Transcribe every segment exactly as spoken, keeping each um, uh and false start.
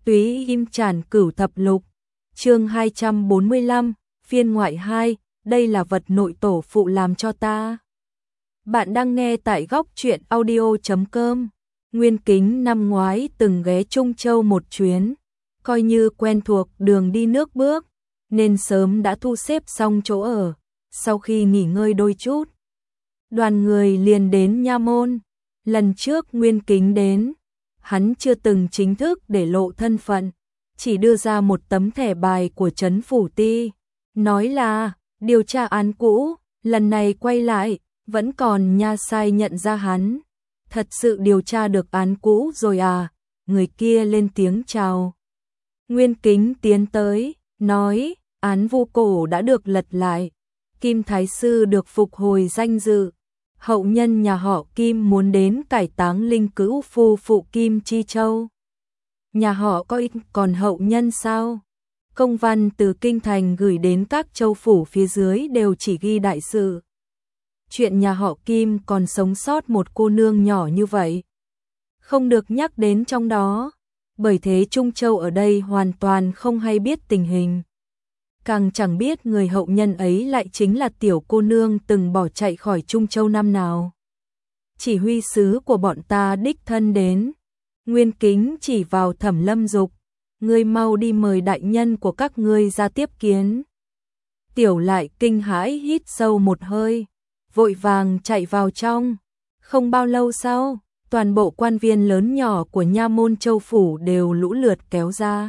Túy Im Trản Cửu Thập Lục, chương hai trăm bốn mươi lăm, phiên ngoại hai, đây là vật nội tổ phụ làm cho ta. Bạn đang nghe tại góc truyện audio chấm com. Nguyên Kính năm ngoái từng ghé Trung Châu một chuyến, coi như quen thuộc đường đi nước bước, nên sớm đã thu xếp xong chỗ ở. Sau khi nghỉ ngơi đôi chút, đoàn người liền đến Nha Môn. Lần trước Nguyên Kính đến, hắn chưa từng chính thức để lộ thân phận, chỉ đưa ra một tấm thẻ bài của trấn phủ ty, nói là điều tra án cũ, lần này quay lại, vẫn còn nha sai nhận ra hắn. Thật sự điều tra được án cũ rồi à? Người kia lên tiếng chào. Nguyên Kính tiến tới, nói, án vu cổ đã được lật lại, Kim Thái Sư được phục hồi danh dự. Hậu nhân nhà họ Kim muốn đến cải táng linh cữu phu phụ Kim Chi Châu. Nhà họ có ít còn hậu nhân sao? Công văn từ Kinh Thành gửi đến các châu phủ phía dưới đều chỉ ghi đại sự. Chuyện nhà họ Kim còn sống sót một cô nương nhỏ như vậy, không được nhắc đến trong đó, bởi thế Trung Châu ở đây hoàn toàn không hay biết tình hình. Càng chẳng biết người hậu nhân ấy lại chính là tiểu cô nương từng bỏ chạy khỏi Trung Châu năm nào. Chỉ huy sứ của bọn ta đích thân đến. Nguyên Kính chỉ vào Thẩm Lâm Dục, ngươi mau đi mời đại nhân của các ngươi ra tiếp kiến. Tiểu lại kinh hãi hít sâu một hơi, vội vàng chạy vào trong. Không bao lâu sau, toàn bộ quan viên lớn nhỏ của Nha Môn Châu phủ đều lũ lượt kéo ra,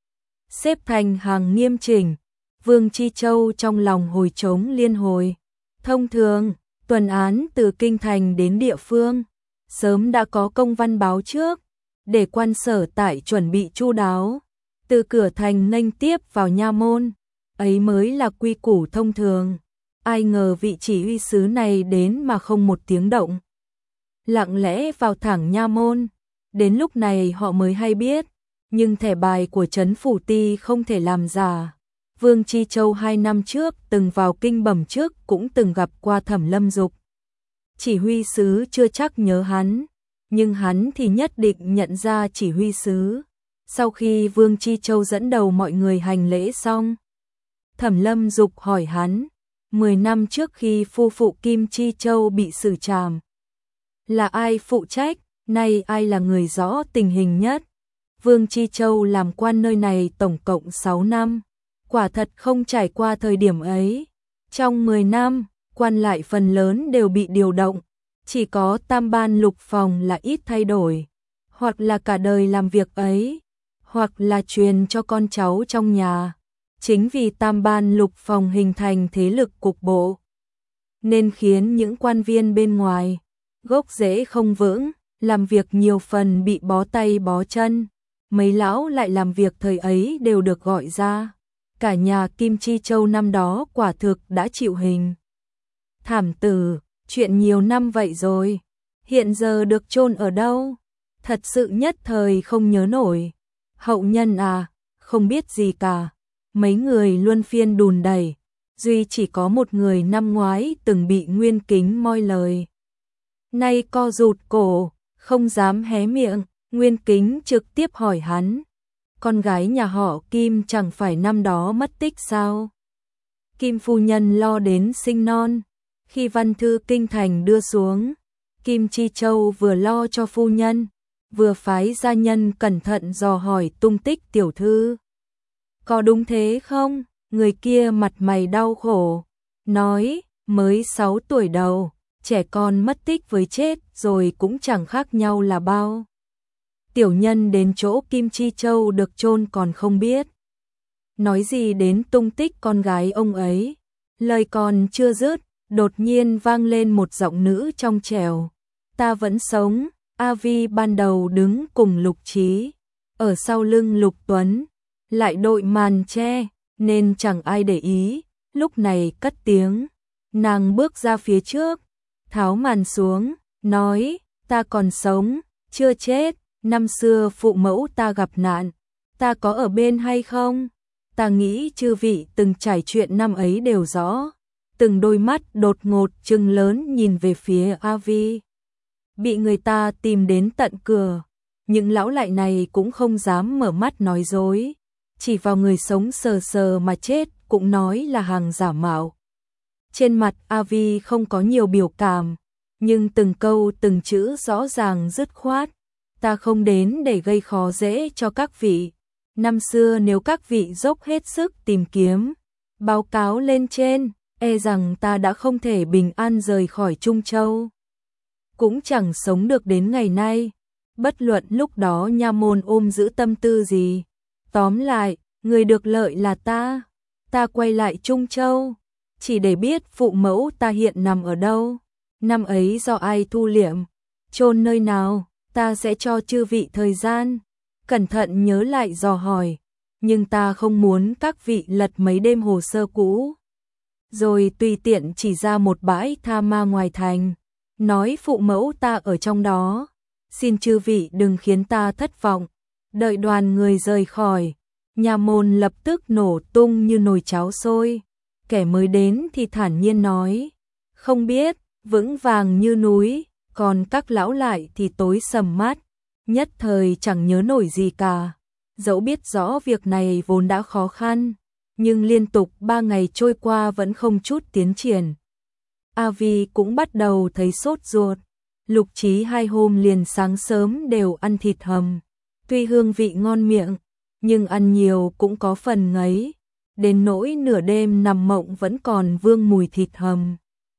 xếp thành hàng nghiêm chỉnh. Vương Chi Châu trong lòng hồi trống liên hồi. Thông thường, tuần án từ Kinh Thành đến địa phương, sớm đã có công văn báo trước, để quan sở tại chuẩn bị chu đáo, từ cửa thành nghênh tiếp vào Nha Môn, ấy mới là quy củ thông thường. Ai ngờ vị chỉ huy sứ này đến mà không một tiếng động, lặng lẽ vào thẳng Nha Môn. Đến lúc này họ mới hay biết, nhưng thẻ bài của trấn phủ ty không thể làm giả. Vương Chi Châu hai năm trước từng vào kinh bẩm trước, cũng từng gặp qua Thẩm Lâm Dục. Chỉ huy sứ chưa chắc nhớ hắn, nhưng hắn thì nhất định nhận ra chỉ huy sứ. Sau khi Vương Chi Châu dẫn đầu mọi người hành lễ xong, Thẩm Lâm Dục hỏi hắn, mười năm trước khi phu phụ Kim Chi Châu bị xử trảm, là ai phụ trách, nay ai là người rõ tình hình nhất? Vương Chi Châu làm quan nơi này tổng cộng sáu năm. Quả thật không trải qua thời điểm ấy. Trong mười năm, quan lại phần lớn đều bị điều động, chỉ có tam ban lục phòng là ít thay đổi, hoặc là cả đời làm việc ấy, hoặc là truyền cho con cháu trong nhà. Chính vì tam ban lục phòng hình thành thế lực cục bộ, nên khiến những quan viên bên ngoài gốc rễ không vững, làm việc nhiều phần bị bó tay bó chân. Mấy lão lại làm việc thời ấy đều được gọi ra. Cả nhà Kim Chi Châu năm đó quả thực đã chịu hình thảm tử. Chuyện nhiều năm vậy rồi, hiện giờ được chôn ở đâu? Thật sự nhất thời không nhớ nổi. Hậu nhân à, không biết gì cả. Mấy người luân phiên đùn đẩy, duy chỉ có một người năm ngoái từng bị Nguyên Kính moi lời, nay co rụt cổ, không dám hé miệng. Nguyên Kính trực tiếp hỏi hắn, con gái nhà họ Kim chẳng phải năm đó mất tích sao? Kim phu nhân lo đến sinh non, khi văn thư Kinh Thành đưa xuống, Kim Chi Châu vừa lo cho phu nhân, vừa phái gia nhân cẩn thận dò hỏi tung tích tiểu thư. Có đúng thế không? Người kia mặt mày đau khổ, nói, mới sáu tuổi đầu, trẻ con mất tích với chết rồi cũng chẳng khác nhau là bao. Tiểu nhân đến chỗ Kim Chi Châu được chôn còn không biết, nói gì đến tung tích con gái ông ấy. Lời còn chưa dứt, đột nhiên vang lên một giọng nữ trong trẻo, ta vẫn sống. A Vi ban đầu đứng cùng Lục Trí, ở sau lưng Lục Tuấn, lại đội màn che, nên chẳng ai để ý. Lúc này cất tiếng, nàng bước ra phía trước, tháo màn xuống, nói, ta còn sống, chưa chết. Năm xưa phụ mẫu ta gặp nạn, ta có ở bên hay không? Ta nghĩ chư vị từng trải chuyện năm ấy đều rõ. Từng đôi mắt đột ngột trừng lớn nhìn về phía A Vi, bị người ta tìm đến tận cửa. những lão lại này cũng không dám mở mắt nói dối, chỉ vào người sống sờ sờ mà chết cũng nói là hàng giả mạo. Trên mặt A Vi không có nhiều biểu cảm, nhưng từng câu từng chữ rõ ràng dứt khoát. Ta không đến để gây khó dễ cho các vị. Năm xưa nếu các vị dốc hết sức tìm kiếm, báo cáo lên trên, e rằng ta đã không thể bình an rời khỏi Trung Châu. Cũng chẳng sống được đến ngày nay. Bất luận lúc đó nha môn ôm giữ tâm tư gì. Tóm lại, người được lợi là ta. Ta quay lại Trung Châu, chỉ để biết phụ mẫu ta hiện nằm ở đâu. Năm ấy do ai thu liệm, chôn nơi nào, ta sẽ cho chư vị thời gian. Cẩn thận nhớ lại dò hỏi, nhưng ta không muốn các vị lật mấy đêm hồ sơ cũ. Rồi tùy tiện chỉ ra một bãi tha ma ngoài thành, nói phụ mẫu ta ở trong đó. Xin chư vị đừng khiến ta thất vọng. Đợi đoàn người rời khỏi, nhà môn lập tức nổ tung như nồi cháo sôi. Kẻ mới đến thì thản nhiên nói, không biết, vững vàng như núi, còn các lão lại thì tối sầm mắt, nhất thời chẳng nhớ nổi gì cả. Dẫu biết rõ việc này vốn đã khó khăn, nhưng liên tục ba ngày trôi qua vẫn không chút tiến triển. A Vi cũng bắt đầu thấy sốt ruột. Lục Chí hai hôm liền sáng sớm đều ăn thịt hầm. Tuy hương vị ngon miệng, nhưng ăn nhiều cũng có phần ngấy. Đến nỗi nửa đêm nằm mộng vẫn còn vương mùi thịt hầm.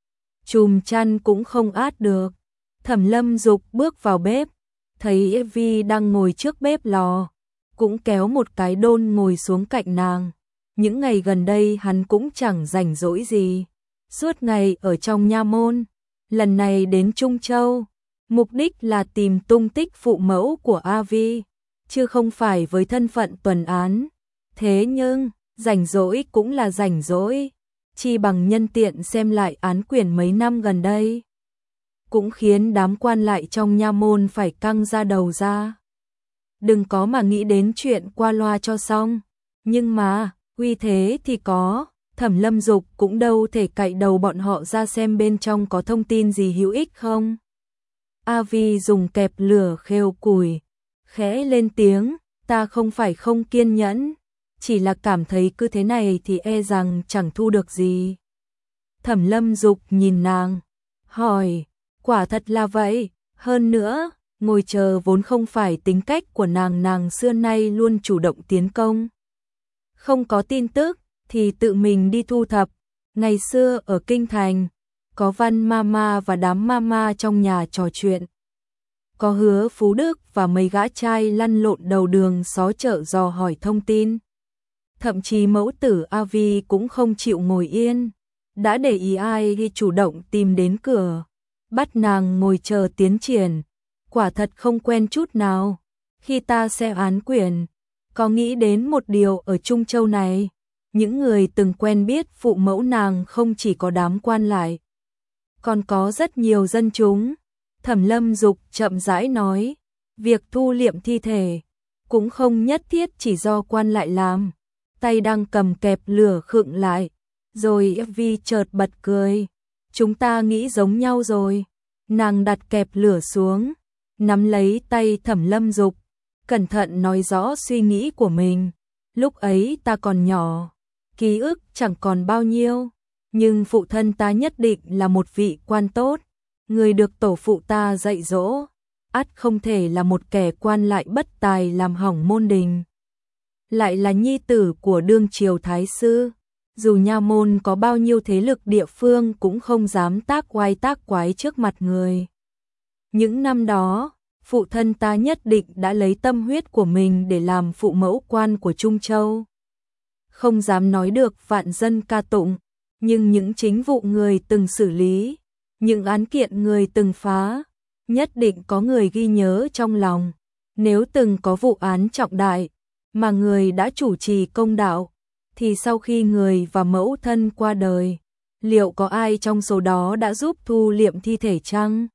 Chùm chăn cũng không át được. Thẩm Lâm Dục bước vào bếp, thấy A Vi đang ngồi trước bếp lò, cũng kéo một cái đôn ngồi xuống cạnh nàng. Những ngày gần đây hắn cũng chẳng rảnh rỗi gì, suốt ngày ở trong nha môn. Lần này đến Trung Châu, mục đích là tìm tung tích phụ mẫu của A Vi, chứ không phải với thân phận tuần án. Thế nhưng, rảnh rỗi cũng là rảnh rỗi, chi bằng nhân tiện xem lại án quyển mấy năm gần đây. Cũng khiến đám quan lại trong nha môn phải căng ra đầu ra. Đừng có mà nghĩ đến chuyện qua loa cho xong. Nhưng mà, uy thế thì có, Thẩm Lâm Dục cũng đâu thể cậy đầu bọn họ ra xem bên trong có thông tin gì hữu ích không. A Vi dùng kẹp lửa khêu củi, khẽ lên tiếng, ta không phải không kiên nhẫn, chỉ là cảm thấy cứ thế này thì e rằng chẳng thu được gì. Thẩm Lâm Dục nhìn nàng, hỏi, quả thật là vậy, hơn nữa, ngồi chờ vốn không phải tính cách của nàng, nàng xưa nay luôn chủ động tiến công. Không có tin tức thì tự mình đi thu thập. Ngày xưa ở Kinh Thành, có Văn Mama và đám mama trong nhà trò chuyện. Có Hứa Phú Đức và mấy gã trai lăn lộn đầu đường xó chợ dò hỏi thông tin. Thậm chí mẫu tử A Vi cũng không chịu ngồi yên, đã để ý ai thì chủ động tìm đến cửa, bắt nàng ngồi chờ tiến triển. Quả thật không quen chút nào. Khi ta xem án quyển, có nghĩ đến một điều ở Trung Châu này, những người từng quen biết phụ mẫu nàng không chỉ có đám quan lại, còn có rất nhiều dân chúng. Thẩm Lâm Dục chậm rãi nói, việc thu liệm thi thể cũng không nhất thiết chỉ do quan lại làm. Tay đang cầm kẹp lửa khựng lại, rồi Vi chợt bật cười, chúng ta nghĩ giống nhau rồi. Nàng đặt kẹp lửa xuống, nắm lấy tay Thẩm Lâm Dục, cẩn thận nói rõ suy nghĩ của mình. Lúc ấy ta còn nhỏ, ký ức chẳng còn bao nhiêu, nhưng phụ thân ta nhất định là một vị quan tốt, người được tổ phụ ta dạy dỗ, ắt không thể là một kẻ quan lại bất tài làm hỏng môn đình. Lại là nhi tử của đương triều thái sư, dù nha môn có bao nhiêu thế lực địa phương cũng không dám tác oai tác quái trước mặt người. Những năm đó, phụ thân ta nhất định đã lấy tâm huyết của mình để làm phụ mẫu quan của Trung Châu. Không dám nói được vạn dân ca tụng, nhưng những chính vụ người từng xử lý, những án kiện người từng phá, nhất định có người ghi nhớ trong lòng. Nếu từng có vụ án trọng đại mà người đã chủ trì công đạo, thì sau khi người và mẫu thân qua đời, liệu có ai trong số đó đã giúp thu liệm thi thể chăng?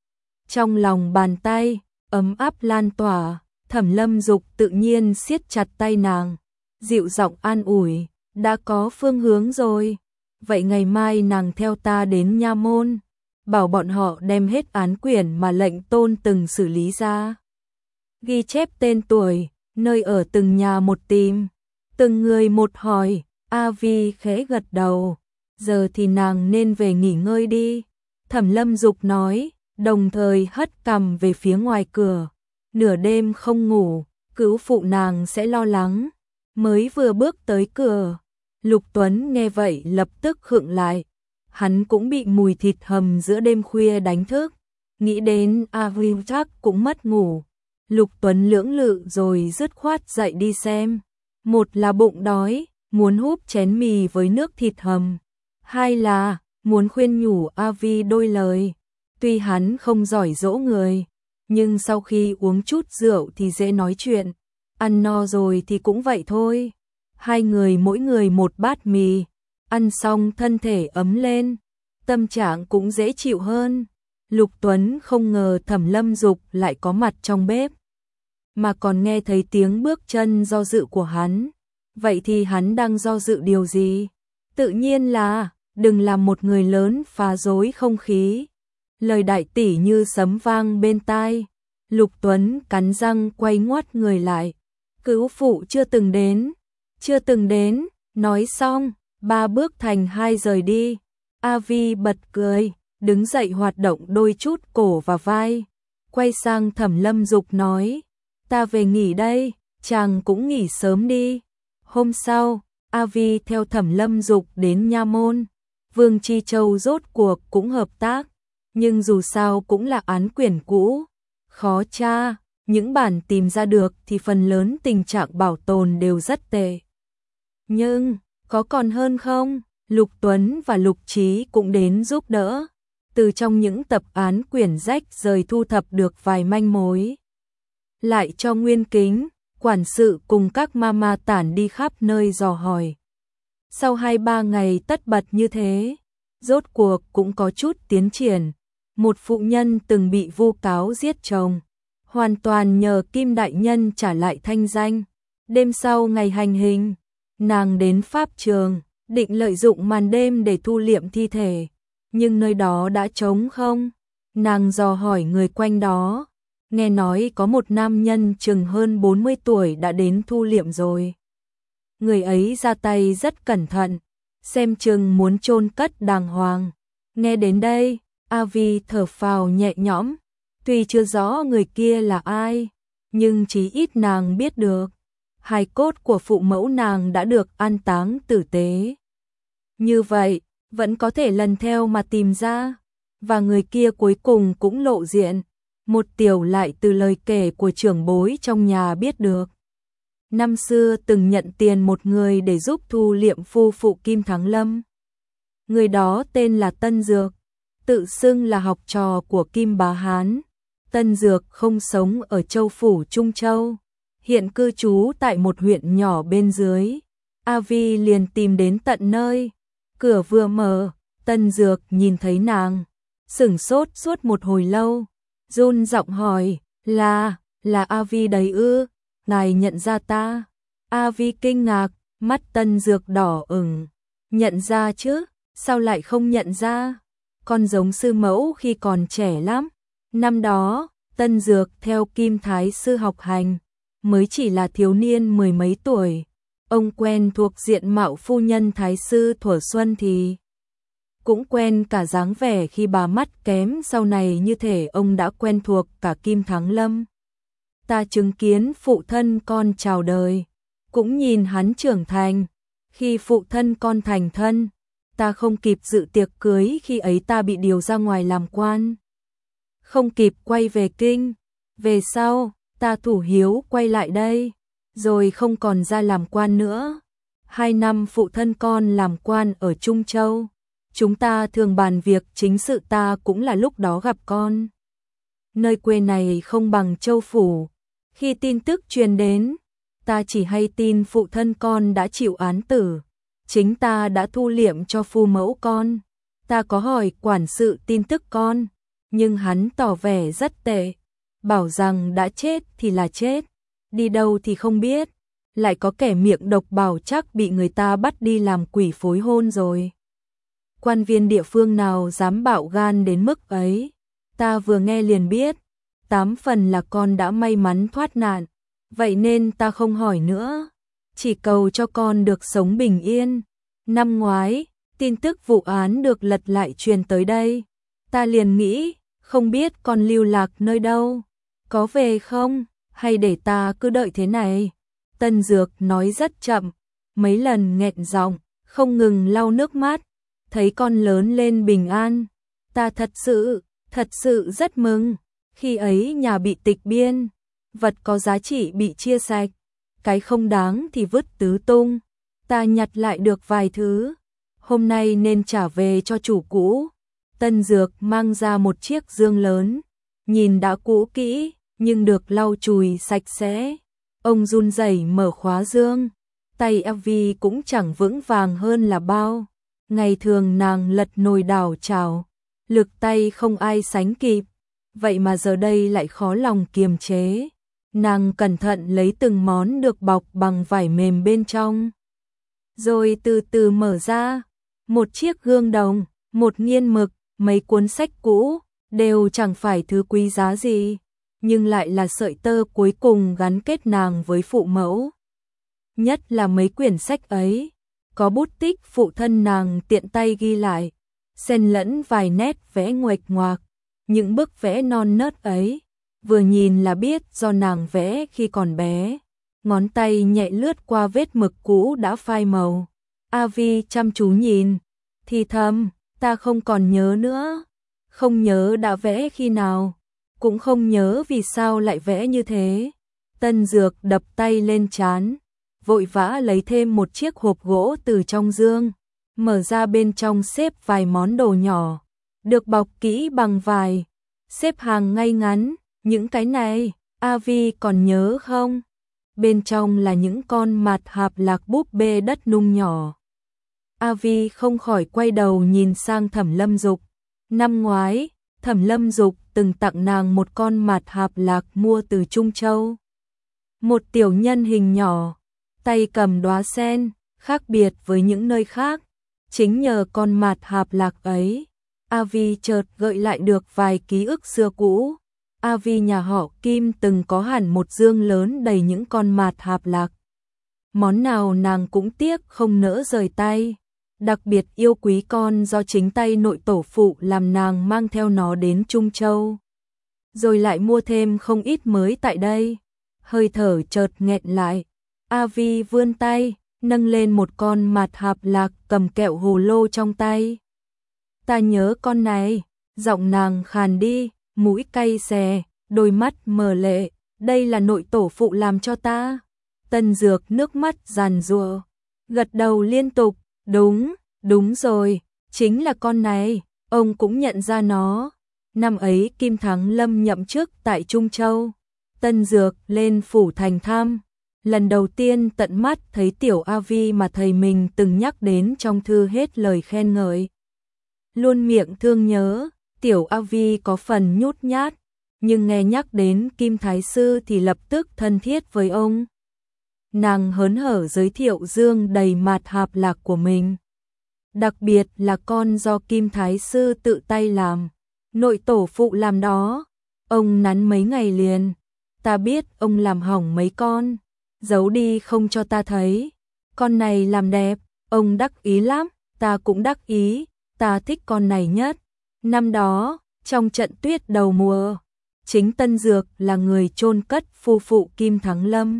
Trong lòng bàn tay ấm áp lan tỏa, Thẩm Lâm Dục tự nhiên siết chặt tay nàng, dịu giọng an ủi, đã có phương hướng rồi. Vậy ngày mai nàng theo ta đến nha môn, bảo bọn họ đem hết án quyển mà lệnh tôn từng xử lý ra. ghi chép tên tuổi, nơi ở từng nhà một tìm, từng người một hỏi. A Vi khẽ gật đầu, giờ thì nàng nên về nghỉ ngơi đi. Thẩm Lâm Dục nói, đồng thời hất cằm về phía ngoài cửa. Nửa đêm không ngủ, cứu phụ nàng sẽ lo lắng. Mới vừa bước tới cửa, Lục Tuấn nghe vậy lập tức khựng lại. Hắn cũng bị mùi thịt hầm giữa đêm khuya đánh thức. Nghĩ đến A Vi chắc cũng mất ngủ. Lục Tuấn lưỡng lự rồi dứt khoát dậy đi xem. Một là bụng đói, muốn húp chén mì với nước thịt hầm. Hai là muốn khuyên nhủ A Vi đôi lời. Tuy hắn không giỏi dỗ người, nhưng sau khi uống chút rượu thì dễ nói chuyện. Ăn no rồi thì cũng vậy thôi. Hai người mỗi người một bát mì. Ăn xong thân thể ấm lên, tâm trạng cũng dễ chịu hơn. Lục Tuấn không ngờ Thẩm Lâm Dục lại có mặt trong bếp, mà còn nghe thấy tiếng bước chân do dự của hắn. Vậy thì hắn đang do dự điều gì? Tự nhiên là đừng làm một người lớn phá rối không khí. Lời đại tỷ như sấm vang bên tai. Lục Tuấn cắn răng quay ngoắt người lại. Cứu phụ chưa từng đến, chưa từng đến. Nói xong, ba bước thành hai rời đi. A Vi bật cười, đứng dậy hoạt động đôi chút cổ và vai. Quay sang Thẩm Lâm Dục nói, ta về nghỉ đây, chàng cũng nghỉ sớm đi. Hôm sau, A Vi theo Thẩm Lâm Dục đến Nha Môn. Vương Chi Châu rốt cuộc cũng hợp tác, nhưng dù sao cũng là án quyển cũ, khó tra. Những bản tìm ra được thì phần lớn tình trạng bảo tồn đều rất tệ. Nhưng, có còn hơn không? Lục Tuấn và Lục Trí cũng đến giúp đỡ. Từ trong những tập án quyển rách rời thu thập được vài manh mối. Lại cho Nguyên Kính, quản sự cùng các mama tản đi khắp nơi dò hỏi. Sau hai ba ngày tất bật như thế, rốt cuộc cũng có chút tiến triển. Một phụ nhân từng bị vu cáo giết chồng, hoàn toàn nhờ Kim Đại Nhân trả lại thanh danh. Đêm sau ngày hành hình, nàng đến pháp trường, định lợi dụng màn đêm để thu liệm thi thể, nhưng nơi đó đã trống không. Nàng dò hỏi người quanh đó, nghe nói có một nam nhân chừng hơn bốn mươi tuổi đã đến thu liệm rồi. Người ấy ra tay rất cẩn thận, xem chừng muốn chôn cất đàng hoàng. Nghe đến đây, A Vi thở phào nhẹ nhõm, tuy chưa rõ người kia là ai, nhưng chí ít nàng biết được hài cốt của phụ mẫu nàng đã được an táng tử tế. Như vậy, vẫn có thể lần theo mà tìm ra, và người kia cuối cùng cũng lộ diện. Một tiểu lại từ lời kể của trưởng bối trong nhà biết được. Năm xưa từng nhận tiền một người để giúp thu liệm phu phụ Kim Thắng Lâm. Người đó tên là Tân Dược, tự xưng là học trò của Kim Bá Hán. Tân Dược không sống ở châu phủ Trung Châu, hiện cư trú tại một huyện nhỏ bên dưới. A Vi liền tìm đến tận nơi. Cửa vừa mở, Tân Dược nhìn thấy nàng, sửng sốt suốt một hồi lâu, run giọng hỏi, là, là A Vi đấy ư, ngài nhận ra ta? A Vi kinh ngạc, mắt Tân Dược đỏ ửng, nhận ra chứ, sao lại không nhận ra? Con giống sư mẫu khi còn trẻ lắm. Năm đó, Tân Dược theo Kim Thái sư học hành, mới chỉ là thiếu niên mười mấy tuổi. Ông quen thuộc diện mạo phu nhân Thái sư thuở xuân thì cũng quen cả dáng vẻ khi bà mắt kém, sau này như thể ông đã quen thuộc cả Kim Thắng Lâm. Ta chứng kiến phụ thân con chào đời, cũng nhìn hắn trưởng thành. Khi phụ thân con thành thân, ta không kịp dự tiệc cưới, khi ấy ta bị điều ra ngoài làm quan, không kịp quay về kinh. Về sau, ta thủ hiếu quay lại đây, rồi không còn ra làm quan nữa. Hai năm phụ thân con làm quan ở Trung Châu, chúng ta thường bàn việc chính sự, ta cũng là lúc đó gặp con. Nơi quê này không bằng Châu phủ. Khi tin tức truyền đến, ta chỉ hay tin phụ thân con đã chịu án tử, chính ta đã thu liệm cho phu mẫu con. Ta có hỏi quản sự tin tức con, nhưng hắn tỏ vẻ rất tệ, bảo rằng đã chết thì là chết, đi đâu thì không biết. Lại có kẻ miệng độc bảo chắc bị người ta bắt đi làm quỷ phối hôn rồi. Quan viên địa phương nào dám bạo gan đến mức ấy? Ta vừa nghe liền biết, tám phần là con đã may mắn thoát nạn, vậy nên ta không hỏi nữa, chỉ cầu cho con được sống bình yên. Năm ngoái, tin tức vụ án được lật lại truyền tới đây, ta liền nghĩ, không biết con lưu lạc nơi đâu, có về không, hay để ta cứ đợi thế này. Tân Dược nói rất chậm, mấy lần nghẹn giọng, không ngừng lau nước mắt, thấy con lớn lên bình an, ta thật sự, thật sự rất mừng. Khi ấy nhà bị tịch biên, vật có giá trị bị chia sạch, cái không đáng thì vứt tứ tung, ta nhặt lại được vài thứ, hôm nay nên trả về cho chủ cũ. Tân Dược mang ra một chiếc dương lớn, nhìn đã cũ kỹ, nhưng được lau chùi sạch sẽ. Ông run rẩy mở khóa dương, tay Avi cũng chẳng vững vàng hơn là bao. Ngày thường nàng lật nồi đảo chảo, lực tay không ai sánh kịp, vậy mà giờ đây lại khó lòng kiềm chế. Nàng cẩn thận lấy từng món được bọc bằng vải mềm bên trong, rồi từ từ mở ra, một chiếc gương đồng, một nghiên mực, mấy cuốn sách cũ, đều chẳng phải thứ quý giá gì, nhưng lại là sợi tơ cuối cùng gắn kết nàng với phụ mẫu. Nhất là mấy quyển sách ấy, có bút tích phụ thân nàng tiện tay ghi lại, xen lẫn vài nét vẽ nguệch ngoạc. Những bức vẽ non nớt ấy, vừa nhìn là biết do nàng vẽ khi còn bé. Ngón tay nhẹ lướt qua vết mực cũ đã phai màu. Avi chăm chú nhìn, thì thầm, ta không còn nhớ nữa, không nhớ đã vẽ khi nào, cũng không nhớ vì sao lại vẽ như thế. Tân Dược đập tay lên trán, vội vã lấy thêm một chiếc hộp gỗ từ trong dương, mở ra bên trong xếp vài món đồ nhỏ, được bọc kỹ bằng vải, xếp hàng ngay ngắn. Những cái này, Avi còn nhớ không? Bên trong là những con mạt hạp lạc búp bê đất nung nhỏ. Avi không khỏi quay đầu nhìn sang Thẩm Lâm Dục. Năm ngoái, Thẩm Lâm Dục từng tặng nàng một con mạt hạp lạc mua từ Trung Châu. Một tiểu nhân hình nhỏ, tay cầm đóa sen, khác biệt với những nơi khác. Chính nhờ con mạt hạp lạc ấy, Avi chợt gợi lại được vài ký ức xưa cũ. Avi nhà họ Kim từng có hẳn một dương lớn đầy những con mạt hạp lạc. Món nào nàng cũng tiếc không nỡ rời tay, đặc biệt yêu quý con do chính tay nội tổ phụ làm nàng mang theo nó đến Trung Châu. Rồi lại mua thêm không ít mới tại đây. Hơi thở chợt nghẹn lại, Avi vươn tay, nâng lên một con mạt hạp lạc cầm kẹo hồ lô trong tay. Ta nhớ con này, giọng nàng khàn đi, mũi cay xè, đôi mắt mờ lệ, đây là nội tổ phụ làm cho ta. Tân Dược nước mắt giàn giụa, gật đầu liên tục, đúng, đúng rồi, chính là con này, ông cũng nhận ra nó. Năm ấy Kim Thắng Lâm nhậm chức tại Trung Châu, Tân Dược lên phủ thành thăm, lần đầu tiên tận mắt thấy tiểu Avi mà thầy mình từng nhắc đến trong thư hết lời khen ngợi. Luôn miệng thương nhớ, tiểu Avi có phần nhút nhát, nhưng nghe nhắc đến Kim Thái Sư thì lập tức thân thiết với ông. Nàng hớn hở giới thiệu dương đầy mạt hạp lạc của mình. Đặc biệt là con do Kim Thái Sư tự tay làm, nội tổ phụ làm đó, ông nắn mấy ngày liền. Ta biết ông làm hỏng mấy con, giấu đi không cho ta thấy. Con này làm đẹp, ông đắc ý lắm, ta cũng đắc ý, ta thích con này nhất. Năm đó, trong trận tuyết đầu mùa, chính Tân Dược là người chôn cất phu phụ Kim Thắng Lâm.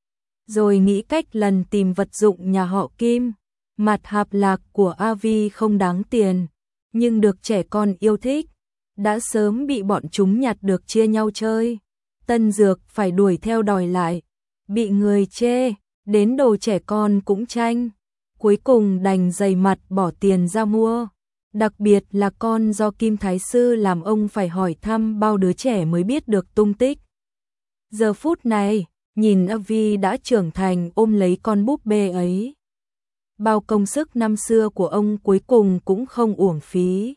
Rồi nghĩ cách lần tìm vật dụng nhà họ Kim. Mạt hạp lạc của Avi không đáng tiền, nhưng được trẻ con yêu thích, đã sớm bị bọn chúng nhặt được chia nhau chơi. Tân Dược phải đuổi theo đòi lại, bị người chê, đến đồ trẻ con cũng tranh. Cuối cùng đành dày mặt bỏ tiền ra mua. Đặc biệt là con do Kim Thái Sư làm ông phải hỏi thăm bao đứa trẻ mới biết được tung tích. Giờ phút này, nhìn Avi đã trưởng thành ôm lấy con búp bê ấy. Bao công sức năm xưa của ông cuối cùng cũng không uổng phí.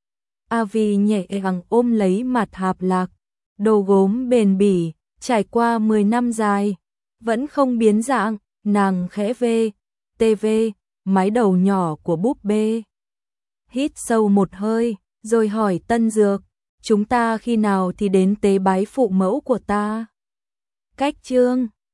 Avi nhẹ nhàng ôm lấy mạt hạp lạc, đồ gốm bền bỉ, trải qua mười năm dài, vẫn không biến dạng, nàng khẽ vê, tê vê, mái đầu nhỏ của búp bê. Hít sâu một hơi, rồi hỏi Tân Dược, chúng ta khi nào thì đến tế bái phụ mẫu của ta? Cách chương